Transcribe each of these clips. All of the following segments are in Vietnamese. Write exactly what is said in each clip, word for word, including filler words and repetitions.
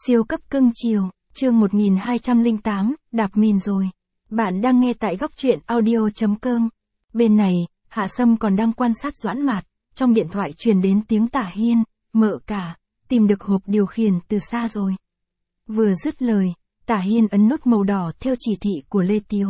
Siêu cấp cưng chiều, chương một nghìn hai trăm lẻ tám, đạp mìn rồi. Bạn đang nghe tại góc truyện audio chấm com. Bên này, Hạ Sâm còn đang quan sát Doãn Mạt, trong điện thoại truyền đến tiếng Tả Hiên, mợ cả, tìm được hộp điều khiển từ xa rồi. Vừa dứt lời, Tả Hiên ấn nút màu đỏ theo chỉ thị của Lê Tiếu.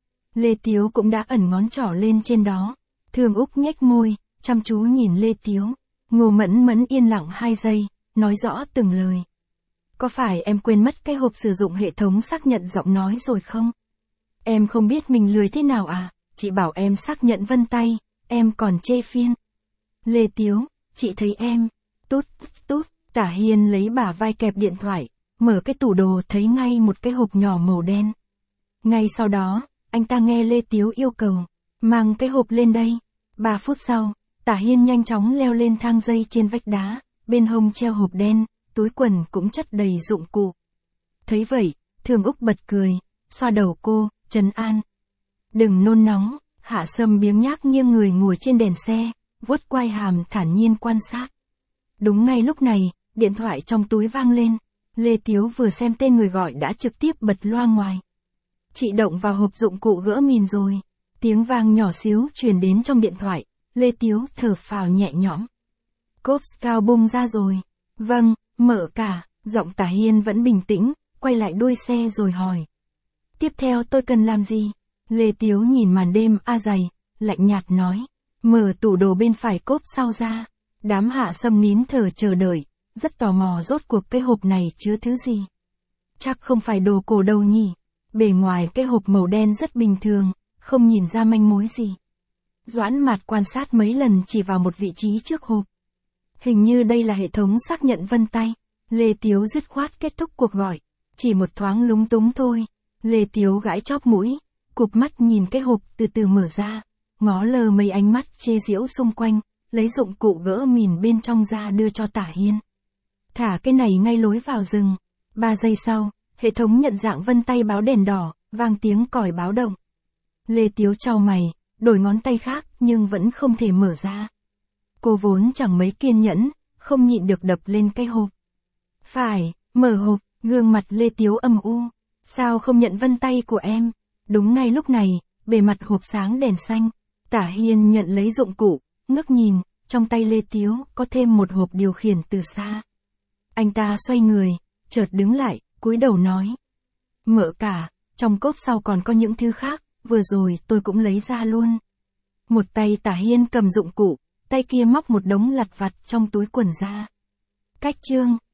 Lê Tiếu cũng đã ẩn ngón trỏ lên trên đó. Thương Úc nhếch môi, chăm chú nhìn Lê Tiếu. Ngô Mẫn Mẫn yên lặng hai giây, nói rõ từng lời. Có phải em quên mất cái hộp sử dụng hệ thống xác nhận giọng nói rồi không? Em không biết mình lười thế nào à, chị bảo em xác nhận vân tay, em còn chê phiên. Lê Tiếu, chị thấy em, tút, tút, Tả Hiên lấy bả vai kẹp điện thoại, mở cái tủ đồ thấy ngay một cái hộp nhỏ màu đen. Ngay sau đó, anh ta nghe Lê Tiếu yêu cầu, mang cái hộp lên đây. Ba phút sau, Tả Hiên nhanh chóng leo lên thang dây trên vách đá, bên hông treo hộp đen, túi quần cũng chất đầy dụng cụ. Thấy vậy, Thương Úc bật cười, xoa đầu cô, trấn an. Đừng nôn nóng, Hạ Sâm biếng nhác nghiêng người ngồi trên đèn xe, vuốt quai hàm thản nhiên quan sát. Đúng ngay lúc này, điện thoại trong túi vang lên, Lê Tiếu vừa xem tên người gọi đã trực tiếp bật loa ngoài. Chị động vào hộp dụng cụ gỡ mìn rồi. Tiếng vang nhỏ xíu truyền đến trong điện thoại, Lê Tiếu thở phào nhẹ nhõm. Cốp cao bung ra rồi. Vâng, mợ cả, giọng Tả Hiên vẫn bình tĩnh, quay lại đuôi xe rồi hỏi. Tiếp theo tôi cần làm gì? Lê Tiếu nhìn màn đêm a dày, lạnh nhạt nói. Mở tủ đồ bên phải cốp sau ra. Đám Hạ Sâm nín thở chờ đợi, rất tò mò rốt cuộc cái hộp này chứa thứ gì. Chắc không phải đồ cổ đâu nhỉ. Bề ngoài cái hộp màu đen rất bình thường, không nhìn ra manh mối gì. Doãn Mạt quan sát mấy lần chỉ vào một vị trí trước hộp. Hình như đây là hệ thống xác nhận vân tay. Lê Tiếu dứt khoát kết thúc cuộc gọi. Chỉ một thoáng lúng túng thôi. Lê Tiếu gãi chóp mũi, cụp mắt nhìn cái hộp từ từ mở ra, ngó lơ mấy ánh mắt chê giễu xung quanh, lấy dụng cụ gỡ mìn bên trong ra đưa cho Tả Hiên. Thả cái này ngay lối vào rừng. Ba giây sau, hệ thống nhận dạng vân tay báo đèn đỏ, vang tiếng còi báo động. Lê Tiếu chau mày, đổi ngón tay khác nhưng vẫn không thể mở ra. Cô vốn chẳng mấy kiên nhẫn, không nhịn được đập lên cái hộp. Phải, mở hộp, gương mặt Lê Tiếu âm u. Sao không nhận vân tay của em? Đúng ngay lúc này, bề mặt hộp sáng đèn xanh. Tả Hiên nhận lấy dụng cụ, ngước nhìn, trong tay Lê Tiếu có thêm một hộp điều khiển từ xa. Anh ta xoay người, chợt đứng lại, cúi đầu nói. Mợ cả, trong cốp sau còn có những thứ khác, vừa rồi tôi cũng lấy ra luôn. Một tay Tả Hiên cầm dụng cụ, tay kia móc một đống lặt vặt trong túi quần ra. Cách chương